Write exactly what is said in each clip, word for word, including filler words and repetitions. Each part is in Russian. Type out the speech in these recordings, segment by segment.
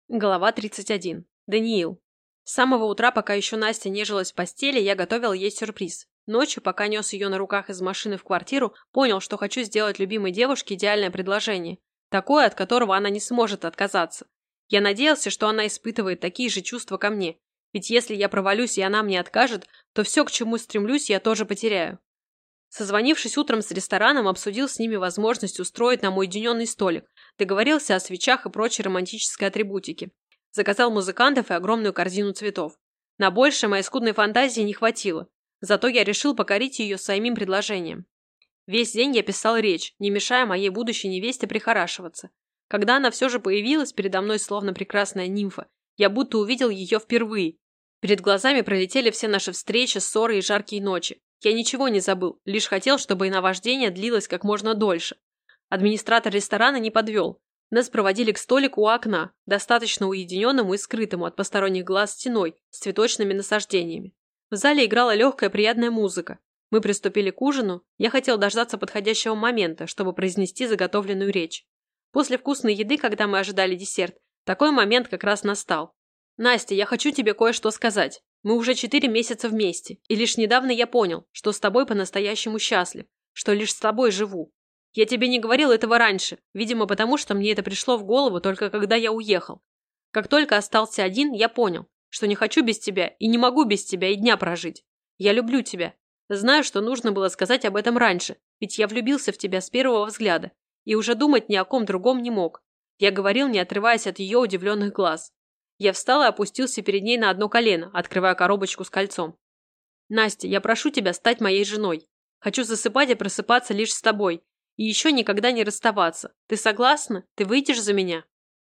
Глава тридцать один. Даниил. С самого утра, пока еще Настя нежилась в постели, я готовил ей сюрприз. Ночью, пока нес ее на руках из машины в квартиру, понял, что хочу сделать любимой девушке идеальное предложение. Такое, от которого она не сможет отказаться. Я надеялся, что она испытывает такие же чувства ко мне. Ведь если я провалюсь и она мне откажет, то все, к чему стремлюсь, я тоже потеряю. Созвонившись утром с рестораном, обсудил с ними возможность устроить нам уединенный столик, договорился о свечах и прочей романтической атрибутике. Заказал музыкантов и огромную корзину цветов. На большее моей скудной фантазии не хватило, зато я решил покорить ее своим предложением. Весь день я писал речь, не мешая моей будущей невесте прихорашиваться. Когда она все же появилась передо мной словно прекрасная нимфа, я будто увидел ее впервые. Перед глазами пролетели все наши встречи, ссоры и жаркие ночи. Я ничего не забыл, лишь хотел, чтобы и наваждение длилось как можно дольше. Администратор ресторана не подвел. Нас проводили к столику у окна, достаточно уединенному и скрытому от посторонних глаз стеной, с цветочными насаждениями. В зале играла легкая приятная музыка. Мы приступили к ужину, я хотел дождаться подходящего момента, чтобы произнести заготовленную речь. После вкусной еды, когда мы ожидали десерт, такой момент как раз настал. «Настя, я хочу тебе кое-что сказать. Мы уже четыре месяца вместе, и лишь недавно я понял, что с тобой по-настоящему счастлив, что лишь с тобой живу. Я тебе не говорил этого раньше, видимо, потому что мне это пришло в голову только когда я уехал. Как только остался один, я понял, что не хочу без тебя и не могу без тебя и дня прожить. Я люблю тебя. Знаю, что нужно было сказать об этом раньше, ведь я влюбился в тебя с первого взгляда и уже думать ни о ком другом не мог. Я говорил, не отрываясь от ее удивленных глаз. Я встал и опустился перед ней на одно колено, открывая коробочку с кольцом. «Настя, я прошу тебя стать моей женой. Хочу засыпать и просыпаться лишь с тобой. И еще никогда не расставаться. Ты согласна? Ты выйдешь за меня?»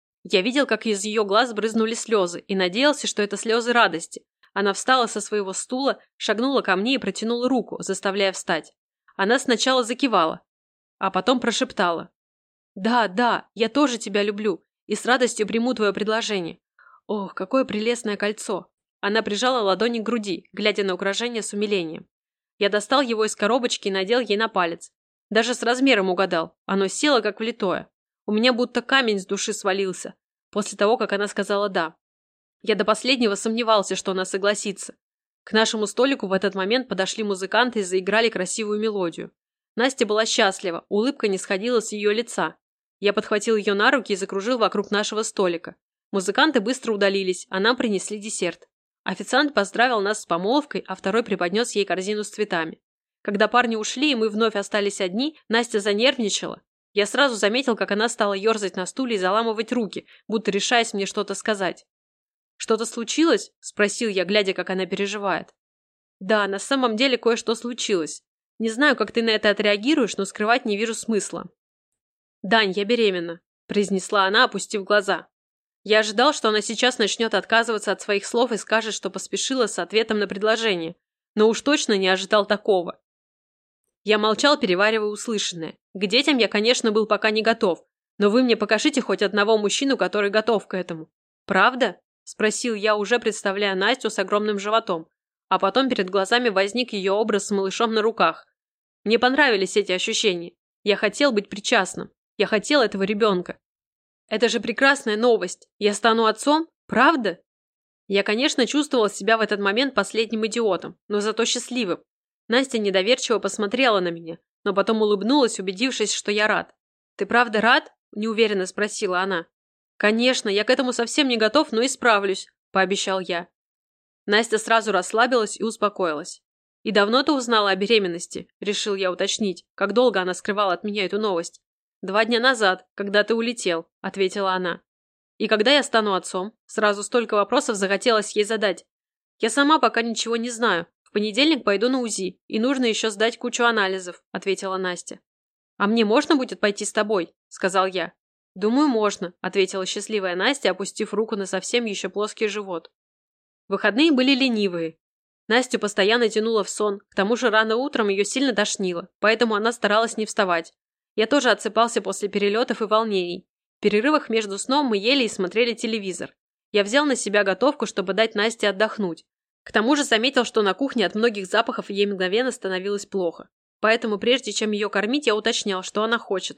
Я видел, как из ее глаз брызнули слезы, и надеялся, что это слезы радости. Она встала со своего стула, шагнула ко мне и протянула руку, заставляя встать. Она сначала закивала, а потом прошептала. «Да, да, я тоже тебя люблю, и с радостью приму твое предложение. Ох, какое прелестное кольцо!» Она прижала ладони к груди, глядя на украшение с умилением. Я достал его из коробочки и надел ей на палец. Даже с размером угадал. Оно село, как влитое. У меня будто камень с души свалился, после того, как она сказала «да». Я до последнего сомневался, что она согласится. К нашему столику в этот момент подошли музыканты и заиграли красивую мелодию. Настя была счастлива, улыбка не сходила с ее лица. Я подхватил ее на руки и закружил вокруг нашего столика. Музыканты быстро удалились, а нам принесли десерт. Официант поздравил нас с помолвкой, а второй преподнес ей корзину с цветами. Когда парни ушли и мы вновь остались одни, Настя занервничала. Я сразу заметил, как она стала ерзать на стуле и заламывать руки, будто решаясь мне что-то сказать. «Что-то случилось?» – спросил я, глядя, как она переживает. «Да, на самом деле кое-что случилось. Не знаю, как ты на это отреагируешь, но скрывать не вижу смысла». «Дань, я беременна», – произнесла она, опустив глаза. Я ожидал, что она сейчас начнет отказываться от своих слов и скажет, что поспешила с ответом на предложение, но уж точно не ожидал такого. Я молчал, переваривая услышанное. К детям я, конечно, был пока не готов, но вы мне покажите хоть одного мужчину, который готов к этому. «Правда?» – спросил я, уже представляя Настю с огромным животом, а потом перед глазами возник ее образ с малышом на руках. Мне понравились эти ощущения. Я хотел быть причастным. Я хотел этого ребенка. Это же прекрасная новость. Я стану отцом? Правда? Я, конечно, чувствовал себя в этот момент последним идиотом, но зато счастливым. Настя недоверчиво посмотрела на меня, но потом улыбнулась, убедившись, что я рад. «Ты правда рад?» – неуверенно спросила она. «Конечно, я к этому совсем не готов, но исправлюсь», – пообещал я. Настя сразу расслабилась и успокоилась. «И давно ты узнала о беременности?» – решил я уточнить, как долго она скрывала от меня эту новость. «Два дня назад, когда ты улетел», – ответила она. «И когда я стану отцом?» Сразу столько вопросов захотелось ей задать. «Я сама пока ничего не знаю. В понедельник пойду на УЗИ, и нужно еще сдать кучу анализов», – ответила Настя. «А мне можно будет пойти с тобой?» – сказал я. «Думаю, можно», – ответила счастливая Настя, опустив руку на совсем еще плоский живот. Выходные были ленивые. Настю постоянно тянуло в сон, к тому же рано утром ее сильно тошнило, поэтому она старалась не вставать. Я тоже отсыпался после перелетов и волнений. В перерывах между сном мы ели и смотрели телевизор. Я взял на себя готовку, чтобы дать Насте отдохнуть. К тому же заметил, что на кухне от многих запахов ей мгновенно становилось плохо. Поэтому прежде чем ее кормить, я уточнял, что она хочет.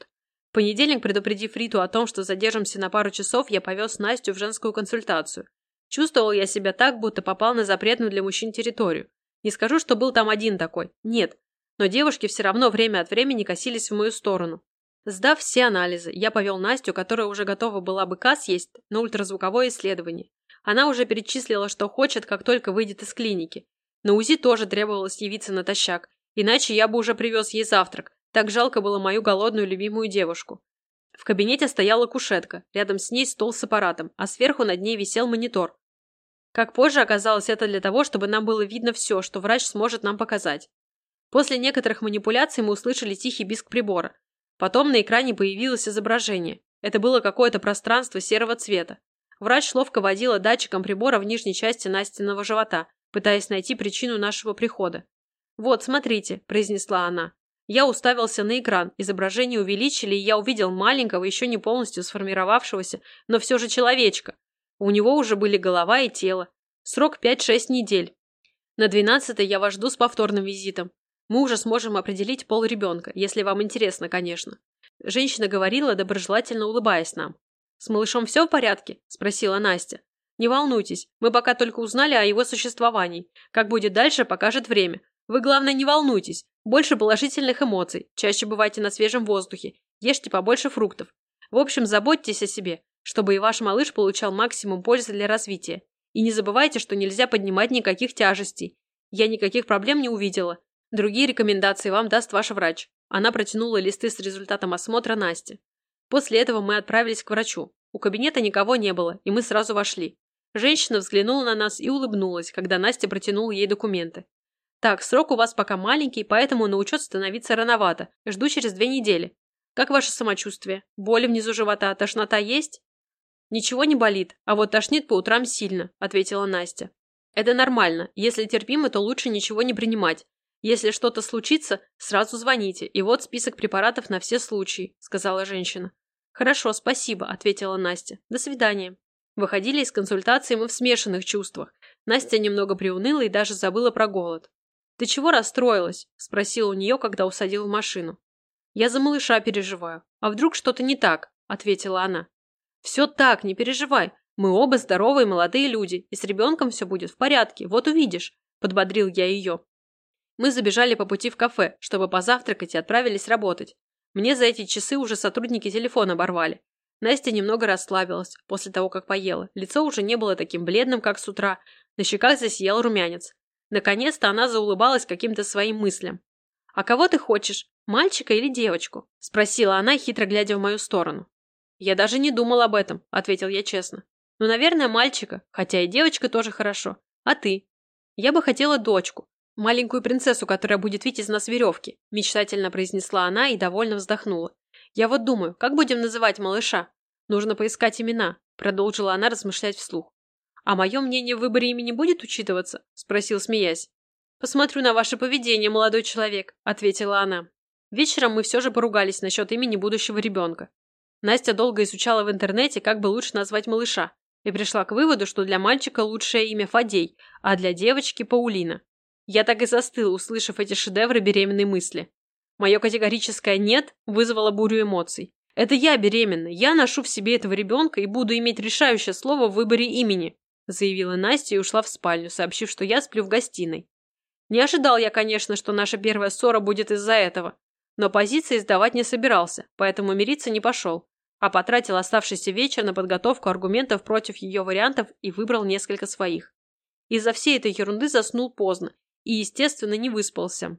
В понедельник, предупредив Риту о том, что задержимся на пару часов, я повез Настю в женскую консультацию. Чувствовал я себя так, будто попал на запретную для мужчин территорию. Не скажу, что был там один такой. Нет. Но девушки все равно время от времени косились в мою сторону. Сдав все анализы, я повел Настю, которая уже готова была быка съесть, на ультразвуковое исследование. Она уже перечислила, что хочет, как только выйдет из клиники. На УЗИ тоже требовалось явиться натощак, иначе я бы уже привез ей завтрак. Так жалко было мою голодную любимую девушку. В кабинете стояла кушетка, рядом с ней стол с аппаратом, а сверху над ней висел монитор. Как позже оказалось, это для того, чтобы нам было видно все, что врач сможет нам показать. После некоторых манипуляций мы услышали тихий писк прибора. Потом на экране появилось изображение. Это было какое-то пространство серого цвета. Врач ловко водила датчиком прибора в нижней части Настиного живота, пытаясь найти причину нашего прихода. «Вот, смотрите», – произнесла она. Я уставился на экран, изображение увеличили, и я увидел маленького, еще не полностью сформировавшегося, но все же человечка. У него уже были голова и тело. Срок пять-шесть недель. На двенадцатой я вас жду с повторным визитом. Мы уже сможем определить пол ребенка, если вам интересно, конечно. Женщина говорила, доброжелательно улыбаясь нам. «С малышом все в порядке?» – спросила Настя. «Не волнуйтесь, мы пока только узнали о его существовании. Как будет дальше, покажет время. Вы, главное, не волнуйтесь. Больше положительных эмоций. Чаще бывайте на свежем воздухе. Ешьте побольше фруктов. В общем, заботьтесь о себе, чтобы и ваш малыш получал максимум пользы для развития. И не забывайте, что нельзя поднимать никаких тяжестей. Я никаких проблем не увидела. Другие рекомендации вам даст ваш врач». Она протянула листы с результатом осмотра Насти. После этого мы отправились к врачу. У кабинета никого не было, и мы сразу вошли. Женщина взглянула на нас и улыбнулась, когда Настя протянула ей документы. «Так, срок у вас пока маленький, поэтому на учет становиться рановато. Жду через две недели. Как ваше самочувствие? Боли внизу живота, тошнота есть?» «Ничего не болит, а вот тошнит по утрам сильно», – ответила Настя. «Это нормально. Если терпимо, то лучше ничего не принимать. Если что-то случится, сразу звоните, и вот список препаратов на все случаи», – сказала женщина. «Хорошо, спасибо», – ответила Настя. «До свидания». Выходили из консультации мы в смешанных чувствах. Настя немного приуныла и даже забыла про голод. «Ты чего расстроилась?» – спросила у нее, когда усадил в машину. «Я за малыша переживаю. А вдруг что-то не так?» – ответила она. «Все так, не переживай. Мы оба здоровые молодые люди, и с ребенком все будет в порядке, вот увидишь», – подбодрил я ее. Мы забежали по пути в кафе, чтобы позавтракать, и отправились работать. Мне за эти часы уже сотрудники телефон оборвали. Настя немного расслабилась после того, как поела. Лицо уже не было таким бледным, как с утра. На щеках засиял румянец. Наконец-то она заулыбалась каким-то своим мыслям. «А кого ты хочешь, мальчика или девочку?» – спросила она, хитро глядя в мою сторону. «Я даже не думал об этом», – ответил я честно. «Ну, наверное, мальчика, хотя и девочка тоже хорошо. А ты?» «Я бы хотела дочку. Маленькую принцессу, которая будет вить из нас веревки», – мечтательно произнесла она и довольно вздохнула. «Я вот думаю, как будем называть малыша? Нужно поискать имена», – продолжила она размышлять вслух. «А мое мнение в выборе имени будет учитываться?» – спросил, смеясь. «Посмотрю на ваше поведение, молодой человек», – ответила она. Вечером мы все же поругались насчет имени будущего ребенка. Настя долго изучала в интернете, как бы лучше назвать малыша, и пришла к выводу, что для мальчика лучшее имя Фадей, а для девочки – Паулина. Я так и застыл, услышав эти шедевры беременной мысли. Мое категорическое «нет» вызвало бурю эмоций. «Это я беременна, я ношу в себе этого ребенка и буду иметь решающее слово в выборе имени», заявила Настя и ушла в спальню, сообщив, что я сплю в гостиной. Не ожидал я, конечно, что наша первая ссора будет из-за этого, но позиции сдавать не собирался, поэтому мириться не пошел, а потратил оставшийся вечер на подготовку аргументов против ее вариантов и выбрал несколько своих. Из-за всей этой ерунды заснул поздно и, естественно, не выспался.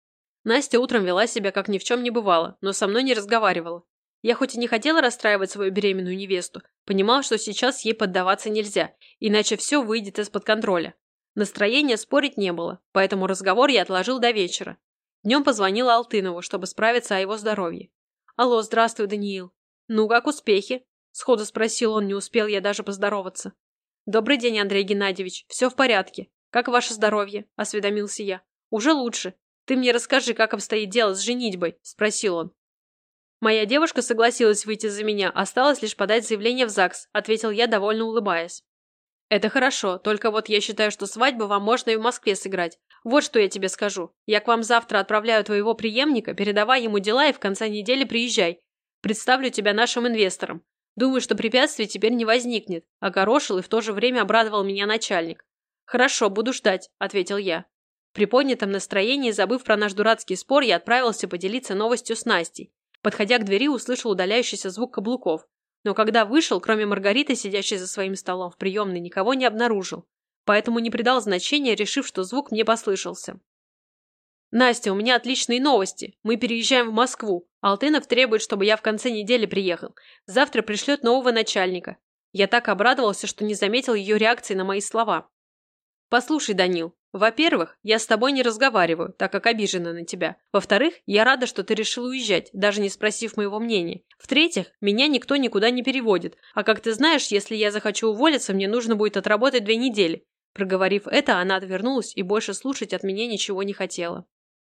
Настя утром вела себя, как ни в чем не бывало, но со мной не разговаривала. Я хоть и не хотела расстраивать свою беременную невесту, понимала, что сейчас ей поддаваться нельзя, иначе все выйдет из-под контроля. Настроения спорить не было, поэтому разговор я отложил до вечера. Днем позвонила Алтынову, чтобы справиться о его здоровье. «Алло, здравствуй, Даниил». «Ну, как успехи?» – сходу спросил он, не успел я даже поздороваться. «Добрый день, Андрей Геннадьевич, все в порядке. Как ваше здоровье?» – осведомился я. «Уже лучше. Ты мне расскажи, как обстоит дело с женитьбой?» – спросил он. «Моя девушка согласилась выйти за меня, осталось лишь подать заявление в ЗАГС», – ответил я, довольно улыбаясь. «Это хорошо, только вот я считаю, что свадьбу вам можно и в Москве сыграть. Вот что я тебе скажу. Я к вам завтра отправляю твоего преемника, передавай ему дела и в конце недели приезжай. Представлю тебя нашим инвестором. Думаю, что препятствий теперь не возникнет», – огорошил и в то же время обрадовал меня начальник. «Хорошо, буду ждать», – ответил я. В приподнятом настроении, забыв про наш дурацкий спор, я отправился поделиться новостью с Настей. Подходя к двери, услышал удаляющийся звук каблуков. Но когда вышел, кроме Маргариты, сидящей за своим столом в приемной, никого не обнаружил. Поэтому не придал значения, решив, что звук мне послышался. «Настя, у меня отличные новости. Мы переезжаем в Москву. Алтынов требует, чтобы я в конце недели приехал. Завтра пришлет нового начальника». Я так обрадовался, что не заметил ее реакции на мои слова. «Послушай, Данил, во-первых, я с тобой не разговариваю, так как обижена на тебя. Во-вторых, я рада, что ты решил уезжать, даже не спросив моего мнения. В-третьих, меня никто никуда не переводит. А как ты знаешь, если я захочу уволиться, мне нужно будет отработать две недели». Проговорив это, она отвернулась и больше слушать от меня ничего не хотела.